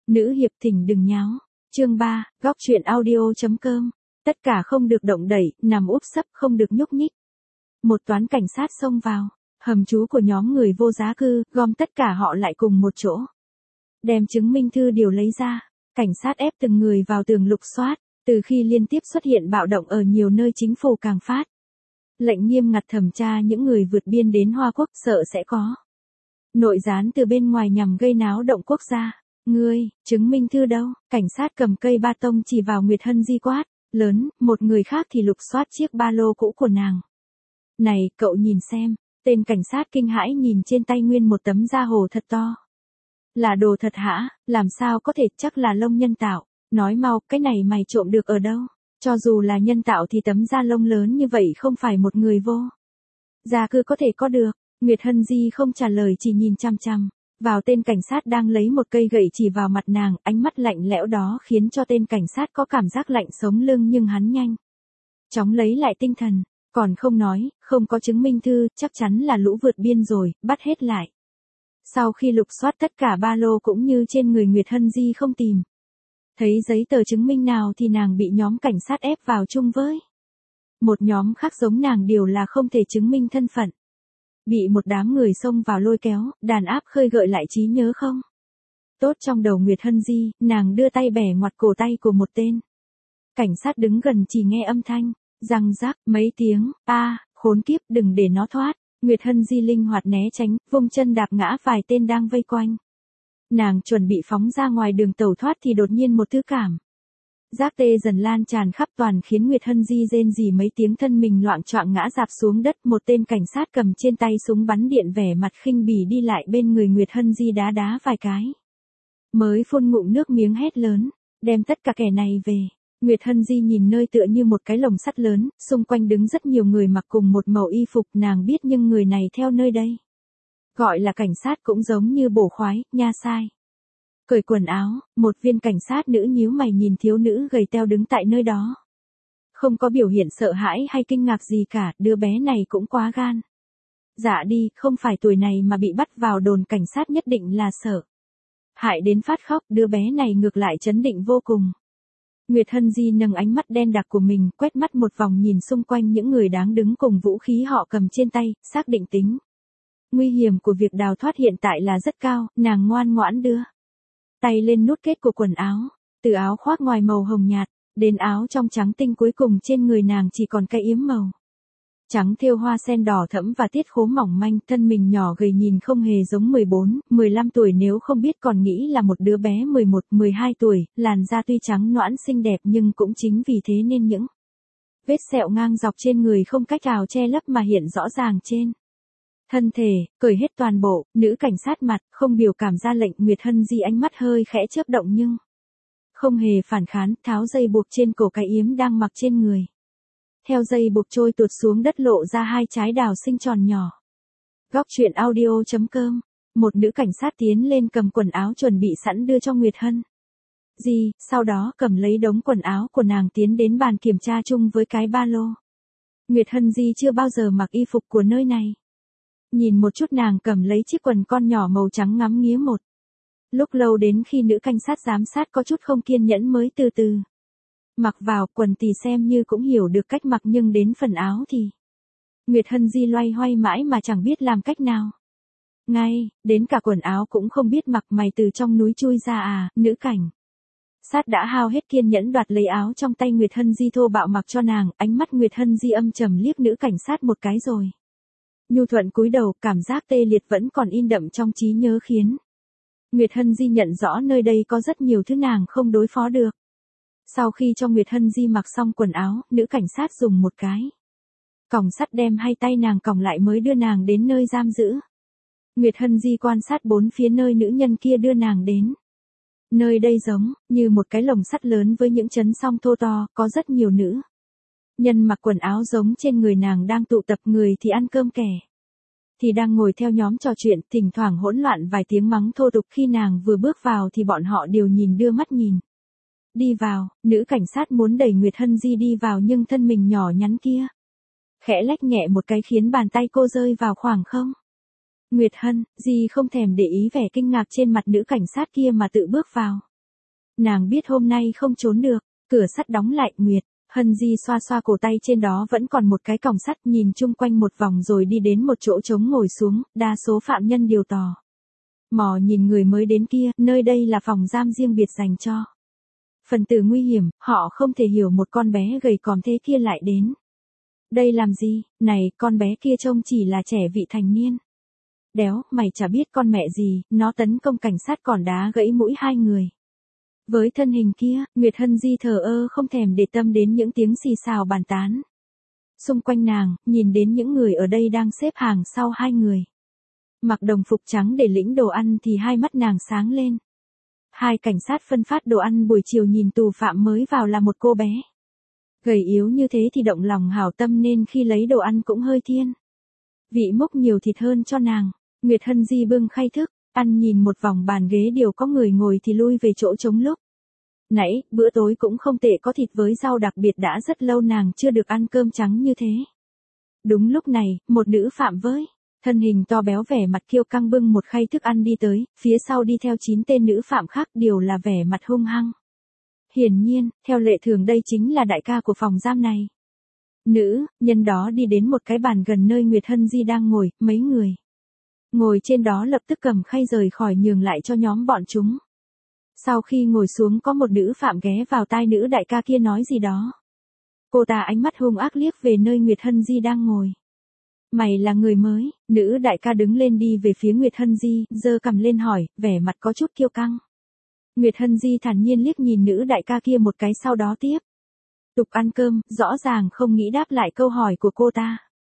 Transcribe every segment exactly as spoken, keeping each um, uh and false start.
Nữ hiệp thỉnh đừng nháo. Chương ba, góc truyện audio chấm com. Tất cả không được động đẩy, nằm úp sấp không được nhúc nhích. Một toán cảnh sát xông vào, hầm trú của nhóm người vô gia cư, gom tất cả họ lại cùng một chỗ. Đem chứng minh thư điều lấy ra, cảnh sát ép từng người vào tường lục soát, từ khi liên tiếp xuất hiện bạo động ở nhiều nơi chính phủ càng phát. Lệnh nghiêm ngặt thẩm tra những người vượt biên đến Hoa Quốc sợ sẽ có nội gián từ bên ngoài nhằm gây náo động quốc gia. Ngươi, chứng minh thư đâu? Cảnh sát cầm cây ba tông chỉ vào Nguyệt Hân Di quát, lớn, một người khác thì lục soát chiếc ba lô cũ của nàng. Này, cậu nhìn xem, tên cảnh sát kinh hãi nhìn trên tay nguyên một tấm da hồ thật to. Là đồ thật hả? Làm sao có thể, chắc là lông nhân tạo. Nói mau, cái này mày trộm được ở đâu? Cho dù là nhân tạo thì tấm da lông lớn như vậy không phải một người vô gia cư có thể có được. Nguyệt Hân Di không trả lời, chỉ nhìn chăm chăm vào tên cảnh sát đang lấy một cây gậy chỉ vào mặt nàng, ánh mắt lạnh lẽo đó khiến cho tên cảnh sát có cảm giác lạnh sống lưng, nhưng hắn nhanh chóng lấy lại tinh thần, còn không nói, không có chứng minh thư, chắc chắn là lũ vượt biên rồi, bắt hết lại. Sau khi lục soát tất cả ba lô cũng như trên người Nguyệt Hân Di không tìm thấy giấy tờ chứng minh nào thì nàng bị nhóm cảnh sát ép vào chung với một nhóm khác giống nàng, điều là không thể chứng minh thân phận. Bị một đám người xông vào lôi kéo, đàn áp khơi gợi lại trí nhớ không tốt trong đầu Nguyệt Hân Di, nàng đưa tay bẻ ngoặt cổ tay của một tên cảnh sát đứng gần, chỉ nghe âm thanh răng rắc mấy tiếng, a, khốn kiếp, đừng để nó thoát. Nguyệt Hân Di linh hoạt né tránh, vung chân đạp ngã vài tên đang vây quanh. Nàng chuẩn bị phóng ra ngoài đường tẩu thoát thì đột nhiên một thứ cảm giác tê dần lan tràn khắp toàn, khiến Nguyệt Hân Di rên rỉ mấy tiếng, thân mình loạng choạng ngã rạp xuống đất. Một tên cảnh sát cầm trên tay súng bắn điện vẻ mặt khinh bỉ đi lại bên người Nguyệt Hân Di đá đá vài cái. Mới phun ngụm nước miếng hét lớn, đem tất cả kẻ này về. Nguyệt Hân Di nhìn nơi tựa như một cái lồng sắt lớn, xung quanh đứng rất nhiều người mặc cùng một màu y phục, nàng biết nhưng người này theo nơi đây gọi là cảnh sát cũng giống như bổ khoái, nha sai. Cởi quần áo, một viên cảnh sát nữ nhíu mày nhìn thiếu nữ gầy teo đứng tại nơi đó. Không có biểu hiện sợ hãi hay kinh ngạc gì cả, đứa bé này cũng quá gan. Dạ đi, không phải tuổi này mà bị bắt vào đồn cảnh sát nhất định là sợ hãi đến phát khóc, đứa bé này ngược lại trấn định vô cùng. Nguyệt Hân Di nâng ánh mắt đen đặc của mình, quét mắt một vòng nhìn xung quanh những người đáng đứng cùng vũ khí họ cầm trên tay, xác định tính nguy hiểm của việc đào thoát hiện tại là rất cao, nàng ngoan ngoãn đưa tay lên nút kết của quần áo, từ áo khoác ngoài màu hồng nhạt, đến áo trong trắng tinh, cuối cùng trên người nàng chỉ còn cái yếm màu trắng thêu hoa sen đỏ thẫm và tiết khố mỏng manh, thân mình nhỏ gầy nhìn không hề giống mười bốn, mười lăm tuổi, nếu không biết còn nghĩ là một đứa bé mười một, mười hai tuổi, làn da tuy trắng nõn xinh đẹp nhưng cũng chính vì thế nên những vết sẹo ngang dọc trên người không cách nào che lấp mà hiện rõ ràng trên thân thể. Cởi hết toàn bộ, nữ cảnh sát mặt không biểu cảm ra lệnh. Nguyệt Hân Di ánh mắt hơi khẽ chớp động nhưng không hề phản kháng, tháo dây buộc trên cổ cái yếm đang mặc trên người. Theo dây buộc trôi tuột xuống đất, lộ ra hai trái đào xinh tròn nhỏ. Góc truyện audio chấm com. Một nữ cảnh sát tiến lên cầm quần áo chuẩn bị sẵn đưa cho Nguyệt Hân Di, sau đó cầm lấy đống quần áo của nàng tiến đến bàn kiểm tra chung với cái ba lô. Nguyệt Hân Di chưa bao giờ mặc y phục của nơi này. Nhìn một chút, nàng cầm lấy chiếc quần con nhỏ màu trắng ngắm nghía một lúc lâu, đến khi nữ cảnh sát giám sát có chút không kiên nhẫn mới từ từ mặc vào. Quần thì xem như cũng hiểu được cách mặc, nhưng đến phần áo thì Nguyệt Hân Di loay hoay mãi mà chẳng biết làm cách nào. Ngay, đến cả quần áo cũng không biết mặc, mày từ trong núi chui ra à? Nữ cảnh sát đã hao hết kiên nhẫn đoạt lấy áo trong tay Nguyệt Hân Di thô bạo mặc cho nàng. Ánh mắt Nguyệt Hân Di âm trầm liếc nữ cảnh sát một cái rồi nhu thuận cúi đầu, cảm giác tê liệt vẫn còn in đậm trong trí nhớ khiến Nguyệt Hân Di nhận rõ nơi đây có rất nhiều thứ nàng không đối phó được. Sau khi cho Nguyệt Hân Di mặc xong quần áo, nữ cảnh sát dùng một cái còng sắt đem hai tay nàng còng lại mới đưa nàng đến nơi giam giữ. Nguyệt Hân Di quan sát bốn phía nơi nữ nhân kia đưa nàng đến. Nơi đây giống như một cái lồng sắt lớn với những chấn song thô to, có rất nhiều nữ nhân mặc quần áo giống trên người nàng đang tụ tập, người thì ăn cơm, kẻ thì đang ngồi theo nhóm trò chuyện, thỉnh thoảng hỗn loạn vài tiếng mắng thô tục. Khi nàng vừa bước vào thì bọn họ đều nhìn đưa mắt nhìn. Đi vào, nữ cảnh sát muốn đẩy Nguyệt Hân Di đi vào nhưng thân mình nhỏ nhắn kia khẽ lách nhẹ một cái khiến bàn tay cô rơi vào khoảng không. Nguyệt Hân Di không thèm để ý vẻ kinh ngạc trên mặt nữ cảnh sát kia mà tự bước vào. Nàng biết hôm nay không trốn được, cửa sắt đóng lại. Nguyệt Hân Di xoa xoa cổ tay trên đó vẫn còn một cái còng sắt, nhìn chung quanh một vòng rồi đi đến một chỗ trống ngồi xuống, đa số phạm nhân đều tò mò nhìn người mới đến kia, nơi đây là phòng giam riêng biệt dành cho phần tử nguy hiểm, họ không thể hiểu một con bé gầy còm thế kia lại đến đây làm gì. Này, con bé kia trông chỉ là trẻ vị thành niên. Đéo, mày chả biết con mẹ gì, nó tấn công cảnh sát còn đá gãy mũi hai người. Với thân hình kia, Nguyệt Hân Di thờ ơ không thèm để tâm đến những tiếng xì xào bàn tán xung quanh nàng, nhìn đến những người ở đây đang xếp hàng sau hai người mặc đồng phục trắng để lĩnh đồ ăn thì hai mắt nàng sáng lên. Hai cảnh sát phân phát đồ ăn buổi chiều nhìn tù phạm mới vào là một cô bé gầy yếu như thế thì động lòng hảo tâm nên khi lấy đồ ăn cũng hơi thiên vị múc nhiều thịt hơn cho nàng. Nguyệt Hân Di bưng khay thức, ăn nhìn một vòng bàn ghế đều có người ngồi thì lui về chỗ trống lúc nãy. Bữa tối cũng không tệ, có thịt với rau, đặc biệt đã rất lâu nàng chưa được ăn cơm trắng như thế. Đúng lúc này, một nữ phạm với thân hình to béo vẻ mặt kiêu căng bưng một khay thức ăn đi tới, phía sau đi theo chín tên nữ phạm khác đều là vẻ mặt hung hăng. Hiển nhiên, theo lệ thường đây chính là đại ca của phòng giam này. Nữ nhân đó đi đến một cái bàn gần nơi Nguyệt Hân Di đang ngồi, mấy người ngồi trên đó lập tức cầm khay rời khỏi nhường lại cho nhóm bọn chúng. Sau khi ngồi xuống có một nữ phạm ghé vào tai nữ đại ca kia nói gì đó. Cô ta ánh mắt hung ác liếc về nơi Nguyệt Hân Di đang ngồi. Mày là người mới? Nữ đại ca đứng lên đi về phía Nguyệt Hân Di, giơ cằm lên hỏi, vẻ mặt có chút kiêu căng. Nguyệt Hân Di thản nhiên liếc nhìn nữ đại ca kia một cái sau đó tiếp tục ăn cơm, rõ ràng không nghĩ đáp lại câu hỏi của cô ta.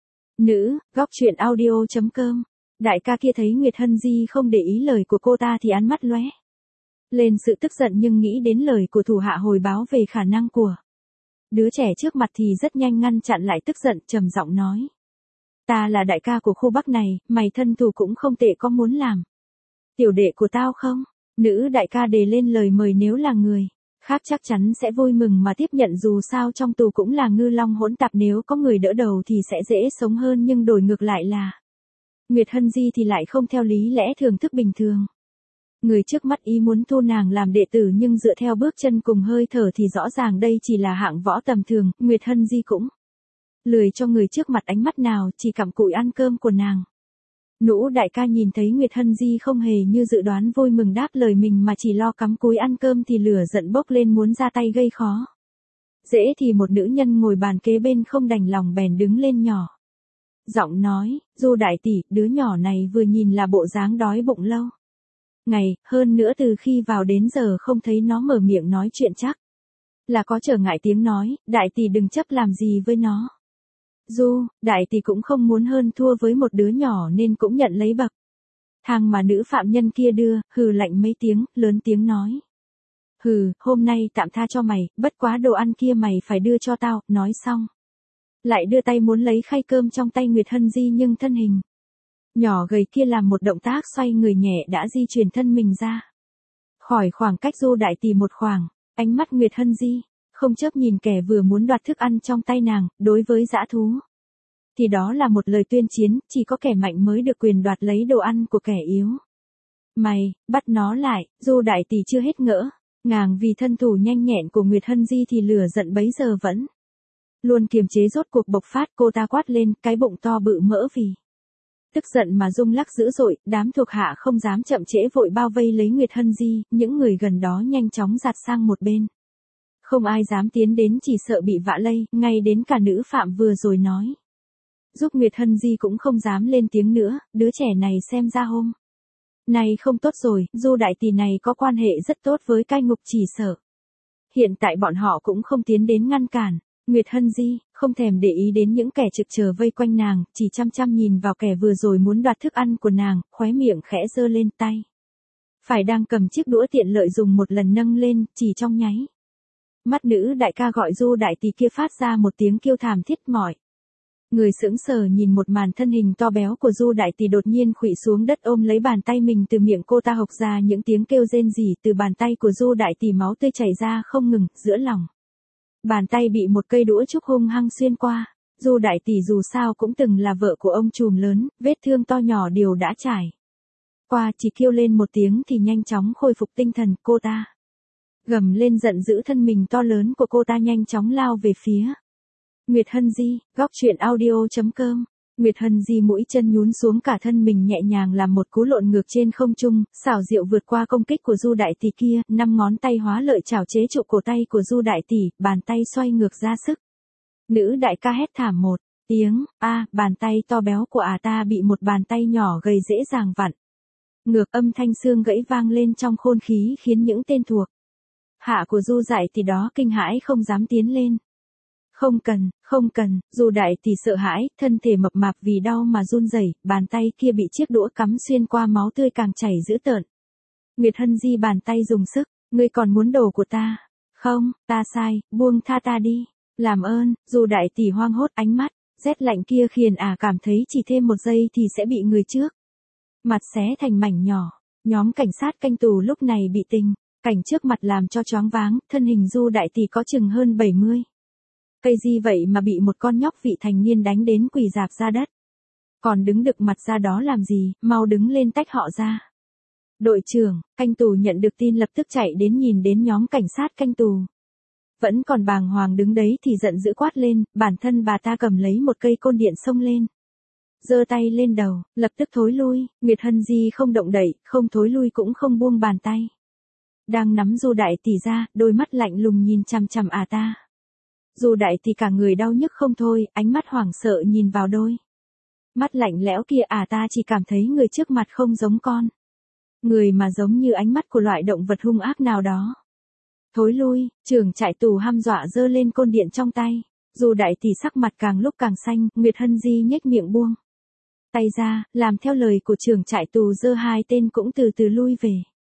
Nữ, góc truyện audio chấm com. Đại ca kia thấy Nguyệt Hân Di không để ý lời của cô ta thì ánh mắt lóe lên sự tức giận, nhưng nghĩ đến lời của thủ hạ hồi báo về khả năng của đứa trẻ trước mặt thì rất nhanh ngăn chặn lại tức giận, trầm giọng nói. Ta là đại ca của khu Bắc này, mày thân thủ cũng không tệ, có muốn làm tiểu đệ của tao không? Nữ đại ca đề lên lời mời, nếu là người khác chắc chắn sẽ vui mừng mà tiếp nhận, dù sao trong tù cũng là ngư long hỗn tạp, nếu có người đỡ đầu thì sẽ dễ sống hơn, nhưng đổi ngược lại là Nguyệt Hân Di thì lại không theo lý lẽ thường thức bình thường. Người trước mắt ý muốn thu nàng làm đệ tử, nhưng dựa theo bước chân cùng hơi thở thì rõ ràng đây chỉ là hạng võ tầm thường. Nguyệt Hân Di cũng lười cho người trước mặt ánh mắt nào, chỉ cặm cụi ăn cơm của nàng. Nũ đại ca nhìn thấy Nguyệt Hân Di không hề như dự đoán vui mừng đáp lời mình mà chỉ lo cắm cúi ăn cơm thì lửa giận bốc lên muốn ra tay gây khó dễ thì một nữ nhân ngồi bàn kế bên không đành lòng bèn đứng lên nhỏ giọng nói, Du đại tỷ, đứa nhỏ này vừa nhìn là bộ dáng đói bụng lâu ngày, hơn nữa từ khi vào đến giờ không thấy nó mở miệng nói chuyện, chắc là có trở ngại tiếng nói. Đại tỷ đừng chấp làm gì với nó. Du, đại tỷ cũng không muốn hơn thua với một đứa nhỏ nên cũng nhận lấy bậc thang mà nữ phạm nhân kia đưa, hừ lạnh mấy tiếng, lớn tiếng nói. Hừ, hôm nay tạm tha cho mày, bất quá đồ ăn kia mày phải đưa cho tao. Nói xong lại đưa tay muốn lấy khay cơm trong tay Nguyệt Hân Di, nhưng thân hình nhỏ gầy kia làm một động tác xoay người nhẹ đã di chuyển thân mình ra khỏi khoảng cách Du đại tỷ một khoảng. Ánh mắt Nguyệt Hân Di không chớp nhìn kẻ vừa muốn đoạt thức ăn trong tay nàng. Đối với dã thú thì đó là một lời tuyên chiến, chỉ có kẻ mạnh mới được quyền đoạt lấy đồ ăn của kẻ yếu. Mày, bắt nó lại. Du đại tỷ chưa hết ngỡ ngàng vì thân thủ nhanh nhẹn của Nguyệt Hân Di thì lửa giận bấy giờ vẫn luôn kiềm chế rốt cuộc bộc phát. Cô ta quát lên, cái bụng to bự mỡ vì tức giận mà rung lắc dữ dội. Đám thuộc hạ không dám chậm trễ vội bao vây lấy Nguyệt Hân Di, những người gần đó nhanh chóng giạt sang một bên. Không ai dám tiến đến, chỉ sợ bị vạ lây, ngay đến cả nữ phạm vừa rồi nói giúp Nguyệt Hân Di cũng không dám lên tiếng nữa. Đứa trẻ này xem ra hôm nay không tốt rồi. Du đại tỷ này có quan hệ rất tốt với cai ngục, chỉ sợ hiện tại bọn họ cũng không tiến đến ngăn cản. Nguyệt Hân Di không thèm để ý đến những kẻ trực chờ vây quanh nàng, chỉ chăm chăm nhìn vào kẻ vừa rồi muốn đoạt thức ăn của nàng, khóe miệng khẽ giơ lên, tay phải đang cầm chiếc đũa tiện lợi dùng một lần nâng lên, chỉ trong nháy mắt nữ đại ca gọi Du đại tỷ kia phát ra một tiếng kêu thảm thiết mỏi. Người sững sờ nhìn một màn thân hình to béo của Du đại tỷ đột nhiên khuỵu xuống đất ôm lấy bàn tay mình, từ miệng cô ta hộc ra những tiếng kêu rên rỉ. Từ bàn tay của Du đại tỷ máu tươi chảy ra không ngừng, giữa lòng bàn tay bị một cây đũa trúc hung hăng xuyên qua. Du đại tỷ dù sao cũng từng là vợ của ông trùm lớn, vết thương to nhỏ đều đã trải qua, chỉ kêu lên một tiếng thì nhanh chóng khôi phục tinh thần. Cô ta Gầm lên giận dữ, thân mình to lớn của cô ta nhanh chóng lao về phía Nguyệt Hân Di. Góc truyện audio chấm com. Nguyệt Hân Di mũi chân nhún xuống, cả thân mình nhẹ nhàng làm một cú lộn ngược trên không trung, xảo diệu vượt qua công kích của Du đại tỷ kia, năm ngón tay hóa lợi chảo chế trụ cổ tay của Du đại tỷ, bàn tay xoay ngược ra sức. Nữ đại ca hét thảm một tiếng, a, bàn tay to béo của ả ta bị một bàn tay nhỏ gầy dễ dàng vặn ngược, âm thanh xương gãy vang lên trong khôn khí, khiến những tên thuộc hạ của Du đại tỷ đó kinh hãi không dám tiến lên. Không cần, không cần, Du đại tỷ sợ hãi, thân thể mập mạp vì đau mà run rẩy, bàn tay kia bị chiếc đũa cắm xuyên qua, máu tươi càng chảy dữ tợn. Nguyệt Hân Di bàn tay dùng sức, ngươi còn muốn đồ của ta? Không, ta sai, buông tha ta đi. Làm ơn. Du đại tỷ hoang hốt, ánh mắt rét lạnh kia khiến ả à cảm thấy chỉ thêm một giây thì sẽ bị người trước mặt xé thành mảnh nhỏ. Nhóm cảnh sát canh tù lúc này bị tình cảnh trước mặt làm cho choáng váng, thân hình Du đại tỷ có chừng hơn bảy mươi. Cây gì vậy mà bị một con nhóc vị thành niên đánh đến quỳ rạp ra đất. Còn đứng đực mặt ra đó làm gì, mau đứng lên tách họ ra. Đội trưởng, canh tù nhận được tin lập tức chạy đến, nhìn đến nhóm cảnh sát canh tù vẫn còn bàng hoàng đứng đấy thì giận dữ quát lên, bản thân bà ta cầm lấy một cây côn điện xông lên. Giơ tay lên đầu, lập tức thối lui. Nguyệt Hân Di không động đậy, không thối lui cũng không buông bàn tay đang nắm Du đại tỷ ra, đôi mắt lạnh lùng nhìn chằm chằm ả ta. Du đại tỷ cả người đau nhức không thôi, ánh mắt hoảng sợ nhìn vào đôi mắt lạnh lẽo kia, ả ta chỉ cảm thấy người trước mặt không giống con người mà giống như ánh mắt của loại động vật hung ác nào đó. Thối lui. Trưởng trại tù hăm dọa giơ lên côn điện trong tay. Du đại tỷ sắc mặt càng lúc càng xanh, Nguyệt Hân Di nhếch miệng buông tay ra, làm theo lời của trưởng trại tù, giơ hai tên cũng từ từ lui về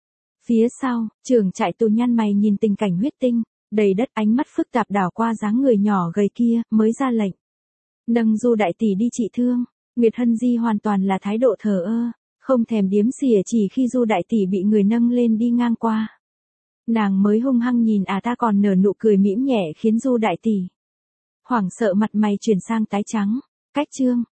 phía sau. Trưởng trại tù nhăn mày nhìn tình cảnh huyết tinh đầy đất, ánh mắt phức tạp đảo qua dáng người nhỏ gầy kia, mới ra lệnh nâng Du đại tỷ đi trị thương. Nguyệt Hân Di hoàn toàn là thái độ thờ ơ, không thèm điếm xỉa, chỉ khi Du đại tỷ bị người nâng lên đi ngang qua, nàng mới hung hăng nhìn à ta, còn nở nụ cười mỉm nhẹ khiến Du đại tỷ hoảng sợ, mặt mày chuyển sang tái trắng. Cách chương